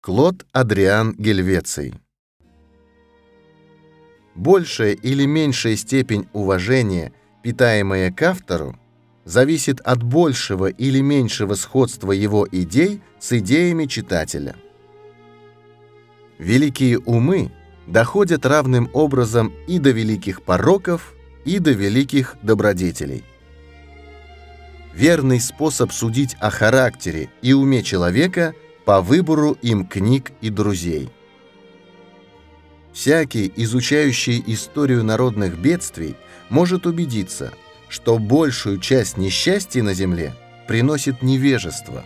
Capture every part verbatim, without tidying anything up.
Клод Адриан Гельвеций. Большая или меньшая степень уважения, питаемая к автору, зависит от большего или меньшего сходства его идей с идеями читателя. Великие умы доходят равным образом и до великих пороков, и до великих добродетелей. Верный способ судить о характере и уме человека по выбору им книг и друзей. Всякий, изучающий историю народных бедствий, может убедиться, что большую часть несчастий на земле приносит невежество.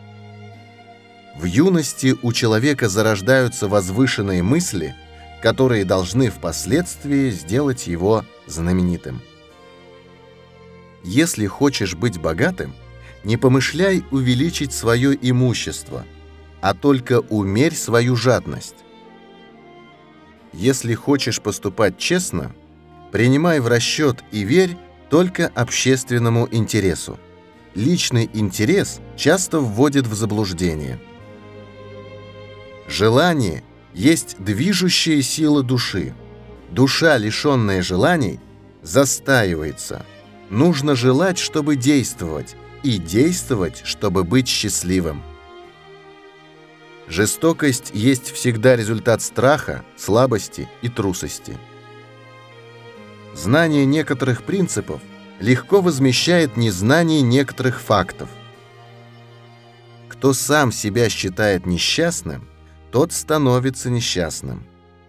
В юности у человека зарождаются возвышенные мысли, которые должны впоследствии сделать его знаменитым. Если хочешь быть богатым, не помышляй увеличить свое имущество, а только умерь свою жадность. Если хочешь поступать честно, принимай в расчет и верь только общественному интересу. Личный интерес часто вводит в заблуждение. Желание есть движущая сила души. Душа, лишенная желаний, застаивается. Нужно желать, чтобы действовать, и действовать, чтобы быть счастливым. Жестокость есть всегда результат страха, слабости и трусости. Знание некоторых принципов легко возмещает незнание некоторых фактов. Кто сам себя считает несчастным, тот становится несчастным.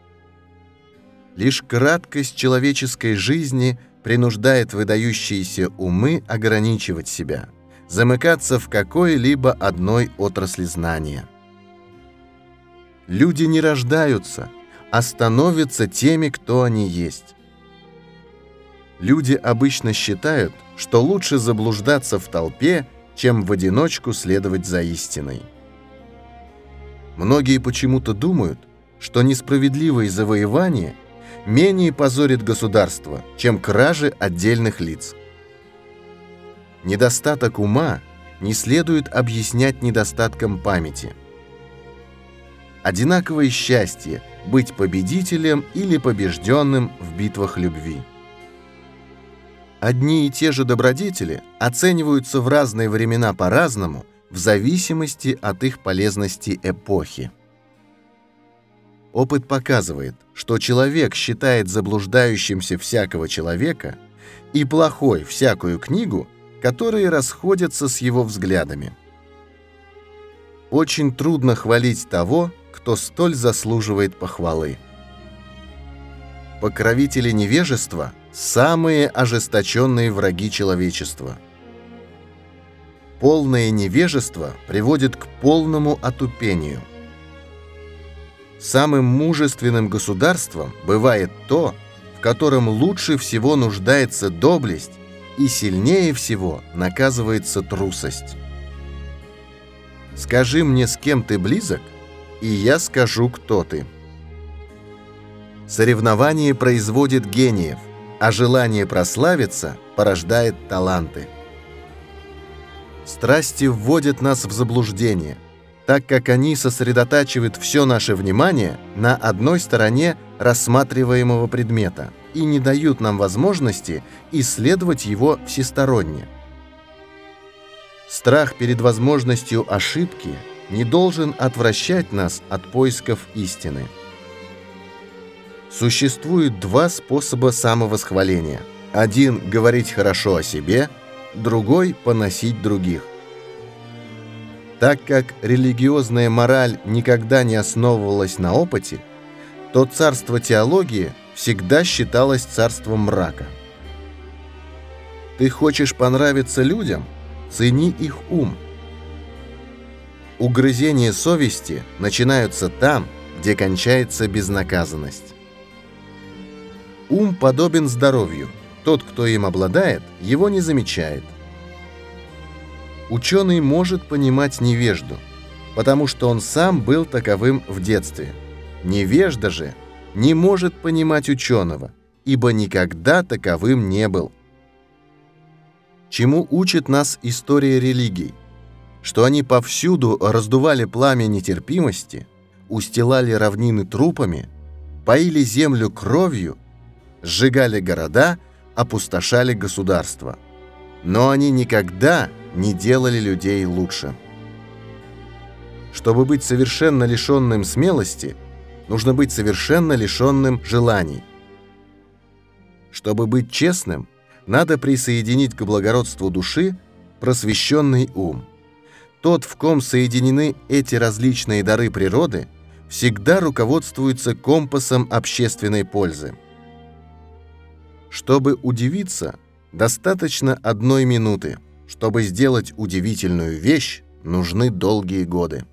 Лишь краткость человеческой жизни принуждает выдающиеся умы ограничивать себя, замыкаться в какой-либо одной отрасли знания. Люди не рождаются, а становятся теми, кто они есть. Люди обычно считают, что лучше заблуждаться в толпе, чем в одиночку следовать за истиной. Многие почему-то думают, что несправедливые завоевания менее позорят государство, чем кражи отдельных лиц. Недостаток ума не следует объяснять недостатком памяти. Одинаковое счастье – быть победителем или побежденным в битвах любви. Одни и те же добродетели оцениваются в разные времена по-разному, в зависимости от их полезности эпохи. Опыт показывает, что человек считает заблуждающимся всякого человека и плохой всякую книгу, которые расходятся с его взглядами. Очень трудно хвалить того, кто столь заслуживает похвалы. Покровители невежества – самые ожесточенные враги человечества. Полное невежество приводит к полному отупению. Самым мужественным государством бывает то, в котором лучше всего нуждается доблесть и сильнее всего наказывается трусость. Скажи мне, с кем ты близок, и я скажу, кто ты. Соревнование производит гениев, а желание прославиться порождает таланты. Страсти вводят нас в заблуждение, так как они сосредотачивают все наше внимание на одной стороне рассматриваемого предмета и не дают нам возможности исследовать его всесторонне. Страх перед возможностью ошибки не должен отвращать нас от поисков истины. Существует два способа самовосхваления. Один – говорить хорошо о себе, другой – поносить других. Так как религиозная мораль никогда не основывалась на опыте, то царство теологии всегда считалось царством мрака. Ты хочешь понравиться людям? Цени их ум. Угрызения совести начинаются там, где кончается безнаказанность. Ум подобен здоровью. Тот, кто им обладает, его не замечает. Ученый может понимать невежду, потому что он сам был таковым в детстве. Невежда же не может понимать ученого, ибо никогда таковым не был. Чему учит нас история религий? Что они повсюду раздували пламя нетерпимости, устилали равнины трупами, поили землю кровью, сжигали города, опустошали государства. Но они никогда не делали людей лучше. Чтобы быть совершенно лишенным смелости, нужно быть совершенно лишенным желаний. Чтобы быть честным, надо присоединить к благородству души просвещенный ум. Тот, в ком соединены эти различные дары природы, всегда руководствуется компасом общественной пользы. Чтобы удивиться, достаточно одной минуты. Чтобы сделать удивительную вещь, нужны долгие годы.